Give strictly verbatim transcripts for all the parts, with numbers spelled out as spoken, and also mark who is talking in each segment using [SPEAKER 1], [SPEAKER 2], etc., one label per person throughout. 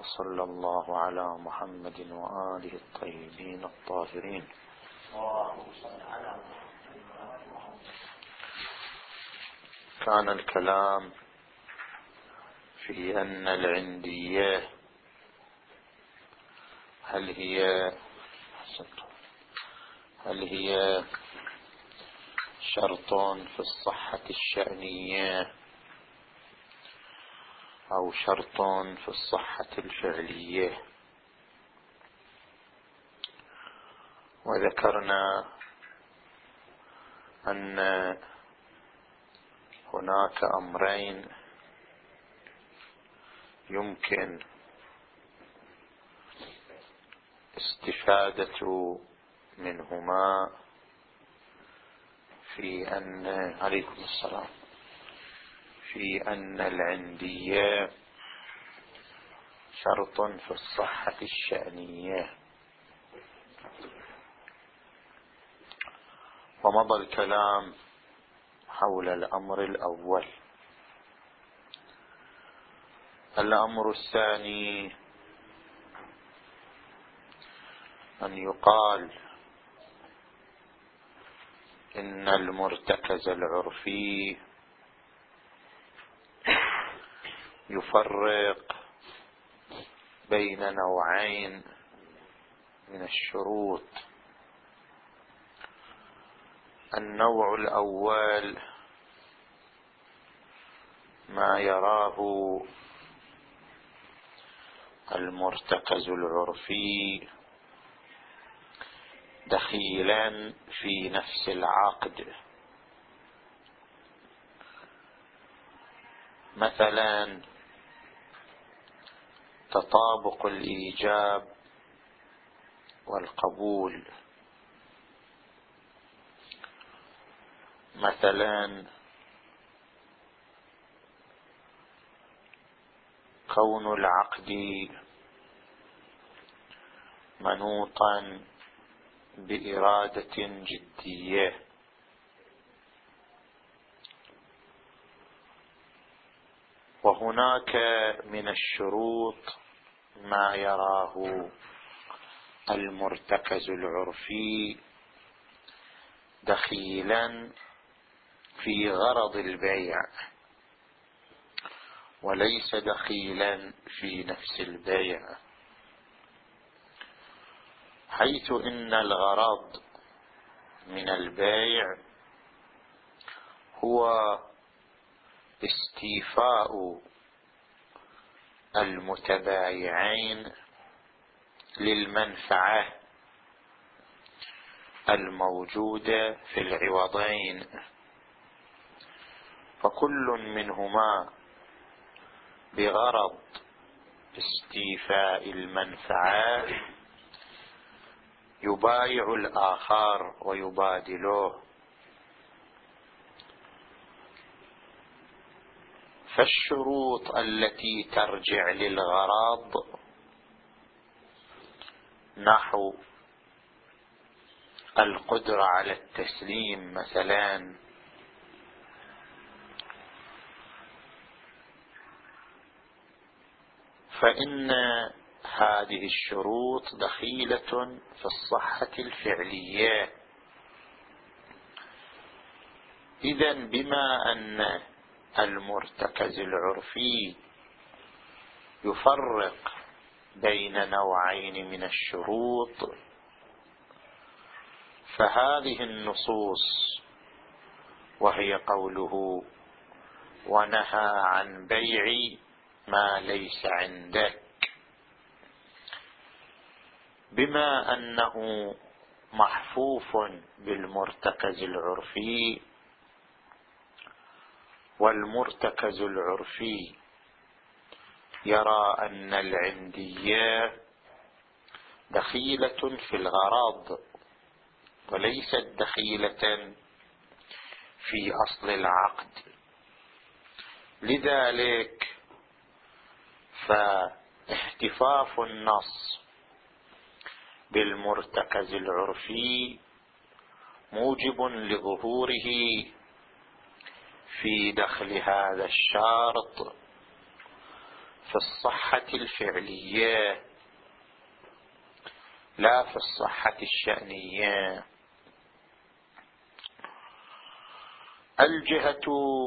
[SPEAKER 1] وصلى الله على محمد وآله الطيبين الطاهرين. كان الكلام في أن العندية هل هي هل هي شرط في الصحة الشأنية أو شرط في الصحة الفعلية. وذكرنا أن هناك أمرين يمكن استفادة منهما في أن عليكم السلام في أن العندية شرط في الصحة الشأنية. ومضى الكلام حول الأمر الأول. الأمر الثاني أن يقال إن المرتكز العرفي يفرق بين نوعين من الشروط. النوع الأول ما يراه المرتكز العرفي دخيلا في نفس العقد، مثلا تطابق الإيجاب والقبول، مثلا كون العقد منوطا بإرادة جدية، وهناك من الشروط ما يراه المرتكز العرفي دخيلا في غرض البيع وليس دخيلا في نفس البيع، حيث إن الغرض من البيع هو استيفاء المتبايعين للمنفعة الموجودة في العوضين، فكل منهما بغرض استيفاء المنفعة يبايع الآخر ويبادله. فالشروط التي ترجع للغرض نحو القدرة على التسليم مثلا، فإن هذه الشروط دخيلة في الصحة الفعلية. إذن بما أن المرتكز العرفي يفرق بين نوعين من الشروط، فهذه النصوص وهي قوله ونهى عن بيع ما ليس عندك، بما أنه محفوف بالمرتكز العرفي، والمرتكز العرفي يرى أن العندية دخيلة في الغرض وليست دخيلة في أصل العقد، لذلك فاحتفاف النص بالمرتكز العرفي موجب لظهوره في دخل هذا الشرط، في الصحة الفعلية لا في الصحة الشأنية. الجهة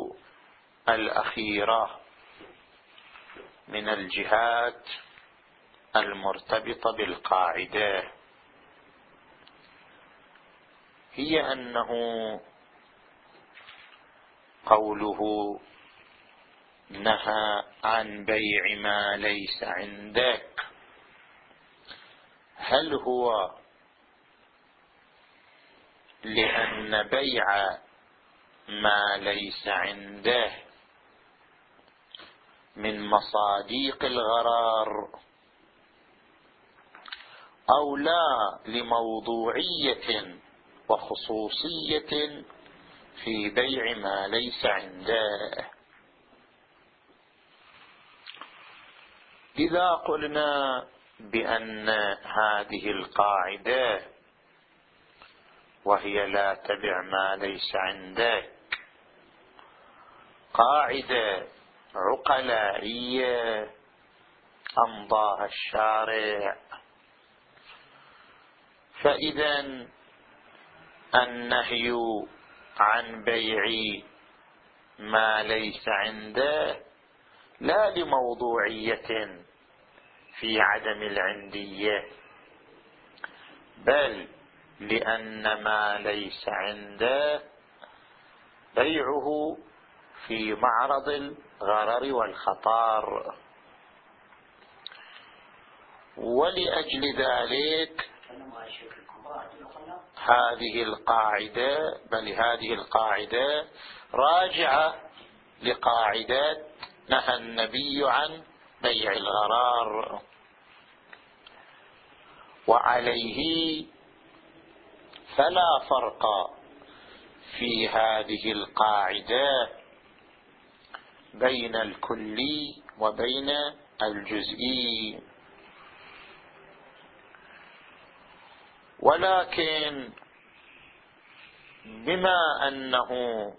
[SPEAKER 1] الأخيرة من الجهات المرتبطة بالقاعدة هي أنه قوله نهى عن بيع ما ليس عندك، هل هو لأن بيع ما ليس عنده من مصاديق الغرر، أو لا لموضوعية وخصوصية في بيع ما ليس عنده؟ إذا قلنا بأن هذه القاعدة وهي لا تبع ما ليس عندك قاعدة عقلائية أمضاها الشارع، فإذا النهي عن بيع ما ليس عنده لا لموضوعية في عدم العندية، بل لأن ما ليس عنده بيعه في معرض الغرر والخطر. ولأجل ذلك هذه القاعدة بل هذه القاعدة راجعة لقاعدة نهى النبي عن بيع الغرار، وعليه فلا فرق في هذه القاعدة بين الكلي وبين الجزئي. ولكن بما أنه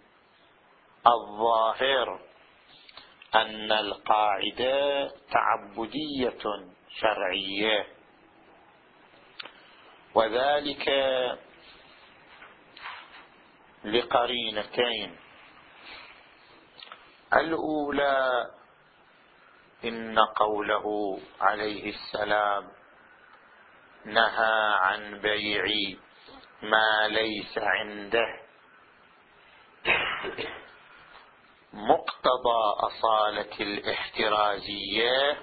[SPEAKER 1] الظاهر أن القاعدة تعبدية شرعية، وذلك لقرينتين: الأولى إن قوله عليه السلام نهى عن بيع ما ليس عنده مقتضى أصالة الاحترازية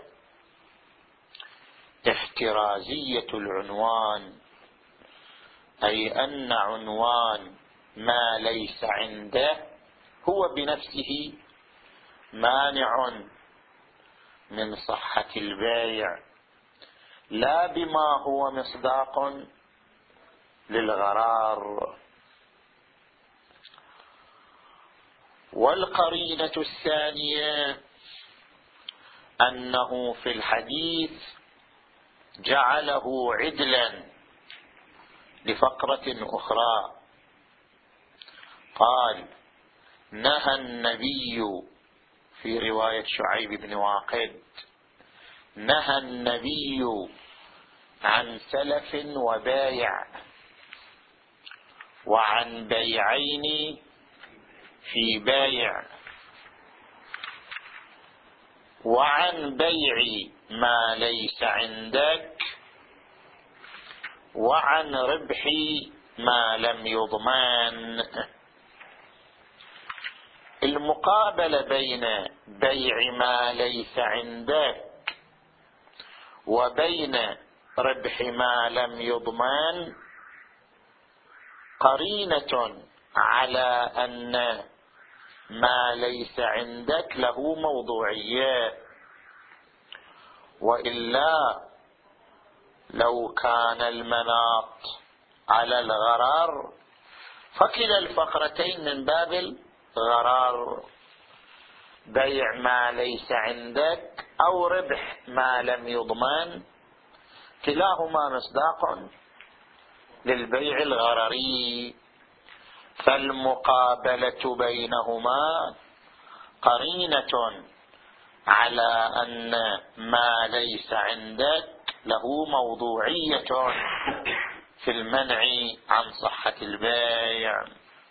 [SPEAKER 1] احترازية العنوان، أي أن عنوان ما ليس عنده هو بنفسه مانع من صحة البيع، لا بما هو مصداق للغرار. والقرينة الثانية أنه في الحديث جعله عدلا لفقرة أخرى، قال نهى النبي في رواية شعيب بن واقد نهى النبي عن سلف وبايع، وعن بيعين في بايع، وعن بيع ما ليس عندك، وعن ربح ما لم يضمن. المقابلة بين بيع ما ليس عندك وبين ربح ما لم يضمن قرينة على أن ما ليس عندك له موضوعية، وإلا لو كان المناط على الغرار فكلا الفقرتين من باب الغرار، بيع ما ليس عندك أو ربح ما لم يضمن كلاهما مصداق للبيع الغرري، فالمقابلة بينهما قرينة على أن ما ليس عندك له موضوعية في المنع عن صحة البيع.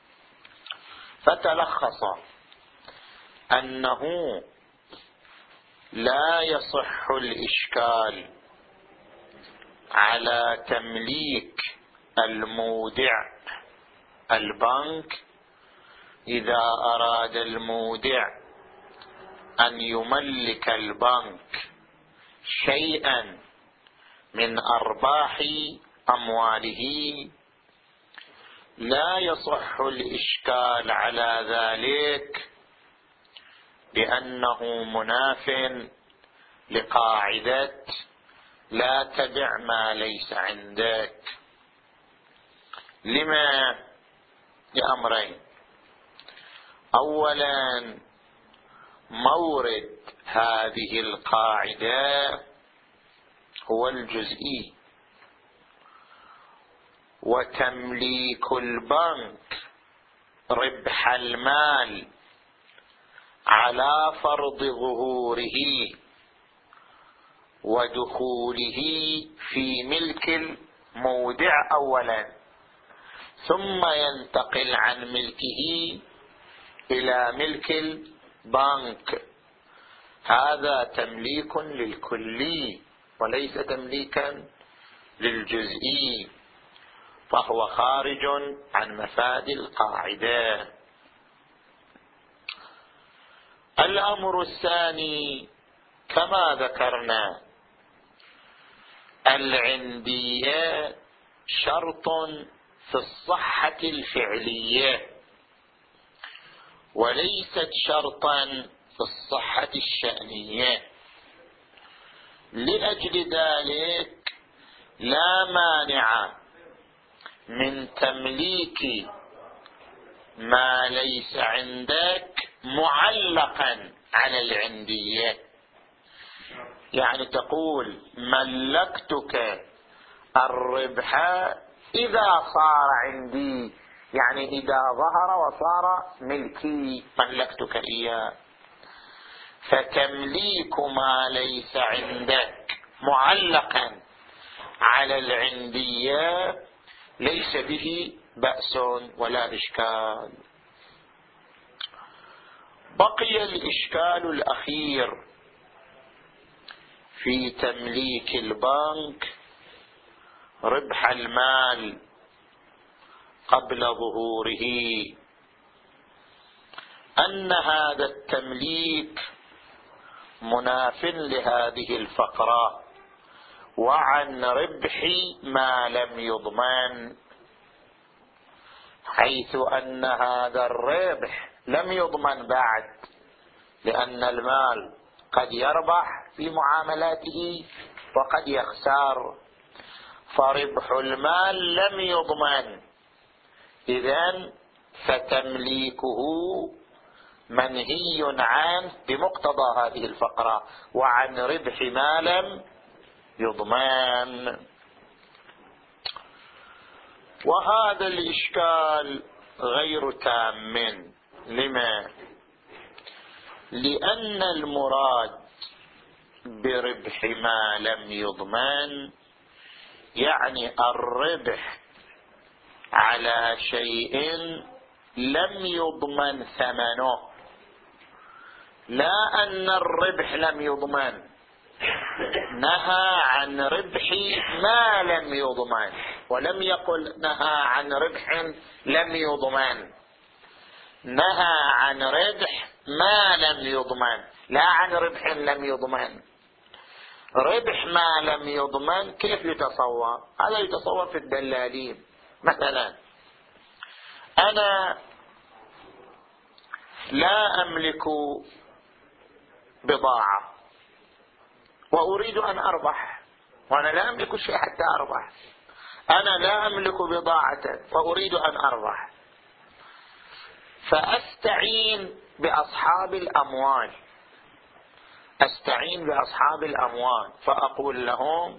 [SPEAKER 1] فتلخص أنه لا يصح الإشكال على تمليك المودع البنك إذا أراد المودع أن يملك البنك شيئا من أرباح أمواله. لا يصح الإشكال على ذلك لأنه مناف لقاعدة لا تبع ما ليس عندك. لما؟ لأمرين. أولا، مورد هذه القاعدة هو الجزئي، وتمليك البنك ربح المال على فرض ظهوره ودخوله في ملك المودع أولا، ثم ينتقل عن ملكه إلى ملك البنك. هذا تمليك للكلي وليس تمليكا للجزئي، فهو خارج عن مفاد القاعدة. الأمر الثاني كما ذكرنا، العندية شرط في الصحة الفعلية وليست شرطا في الصحة الشأنية. لأجل ذلك لا مانع من تمليك ما ليس عندك معلقا على العندية. يعني تقول ملكتك الربح إذا صار عندي، يعني إذا ظهر وصار ملكي ملكتك إياه. فتمليك ما ليس عندك معلقا على العندية ليس به بأس ولا إشكال. بقي الإشكال الأخير في تمليك البنك ربح المال قبل ظهوره، أن هذا التمليك مناف لهذه الفقرة وعن ربح ما لم يضمن، حيث أن هذا الربح لم يضمن بعد، لأن المال قد يربح في معاملاته وقد يخسر، فربح المال لم يضمن. إذن فتمليكه منهي عنه بمقتضى هذه الفقرة وعن ربح ما لم يضمن. وهذا الإشكال غير تام. لما؟ لأن المراد بربح ما لم يضمن يعني الربح على شيء لم يضمن ثمنه، لا أن الربح لم يضمن. نهى عن ربح ما لم يضمن، ولم يقل نهى عن ربح لم يضمن، نهى عن ربح ما لم يضمن لا عن ربح لم يضمن. ربح ما لم يضمن كيف يتصور؟ هذا يتصور في الدلالين. مثلا أنا لا أملك بضاعة وأريد أن أربح، وأنا لا أملك شيء حتى أربح. أنا لا أملك بضاعة وأريد أن أربح، فأستعين بأصحاب الأموال أستعين بأصحاب الأموال فأقول لهم،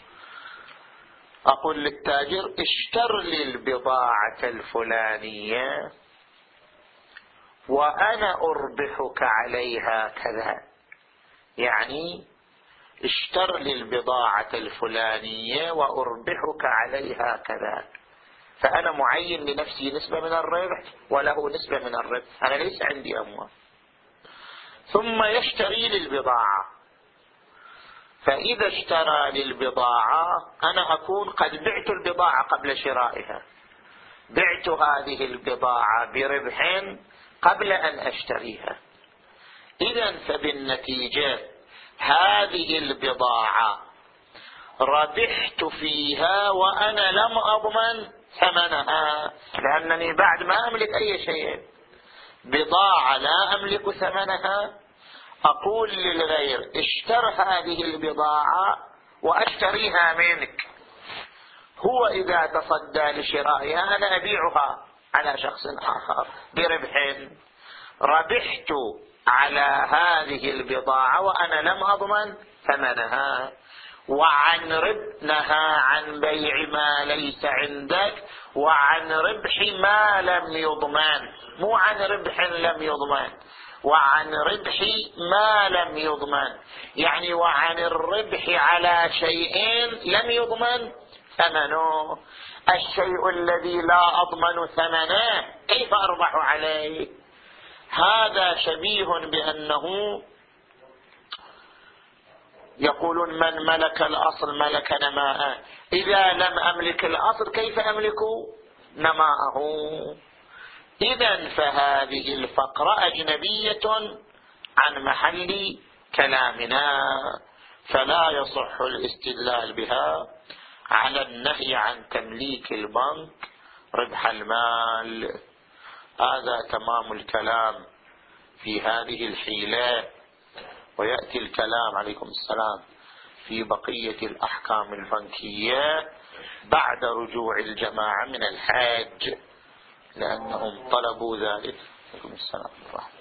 [SPEAKER 1] أقول للتاجر اشتر لي البضاعة الفلانية وأنا أربحك عليها كذا. يعني اشتر لي البضاعة الفلانية وأربحك عليها كذا، فأنا معين لنفسي نسبة من الربح وله نسبة من الربح، أنا ليس عندي أموال. ثم يشتري للبضاعة، فإذا اشترى للبضاعة أنا أكون قد بعت البضاعة قبل شرائها، بعت هذه البضاعة بربح قبل أن أشتريها. إذن فبالنتيجة هذه البضاعة ربحت فيها وأنا لم أضمن ثمنها، لأنني بعد ما أملك أي شيء، بضاعة لا أملك ثمنها، أقول للغير اشتر هذه البضاعة وأشتريها منك، هو إذا تصدى لشرائها أنا أبيعها على شخص آخر بربح، ربحت على هذه البضاعة وأنا لم أضمن ثمنها. وعن ربح، نهى عن بيع ما ليس عندك، وعن ربح ما لم يضمن، مو عن ربح لم يضمن، وعن ربح ما لم يضمن، يعني وعن الربح على شيء لم يضمن ثمنه. الشيء الذي لا أضمن ثمنه كيف أربح عليه؟ هذا شبيه بأنه يقولون من ملك الأصل ملك نماءه، إذا لم أملك الأصل كيف أملك نماءه؟ إذن فهذه الفقرة أجنبية عن محل كلامنا، فلا يصح الاستدلال بها على النهي عن تمليك البنك ربح المال. هذا تمام الكلام في هذه الحيلة. ويأتي الكلام عليكم السلام في بقية الأحكام البنكية بعد رجوع الجماعة من الحج، لأنهم طلبوا ذلك. عليكم السلام.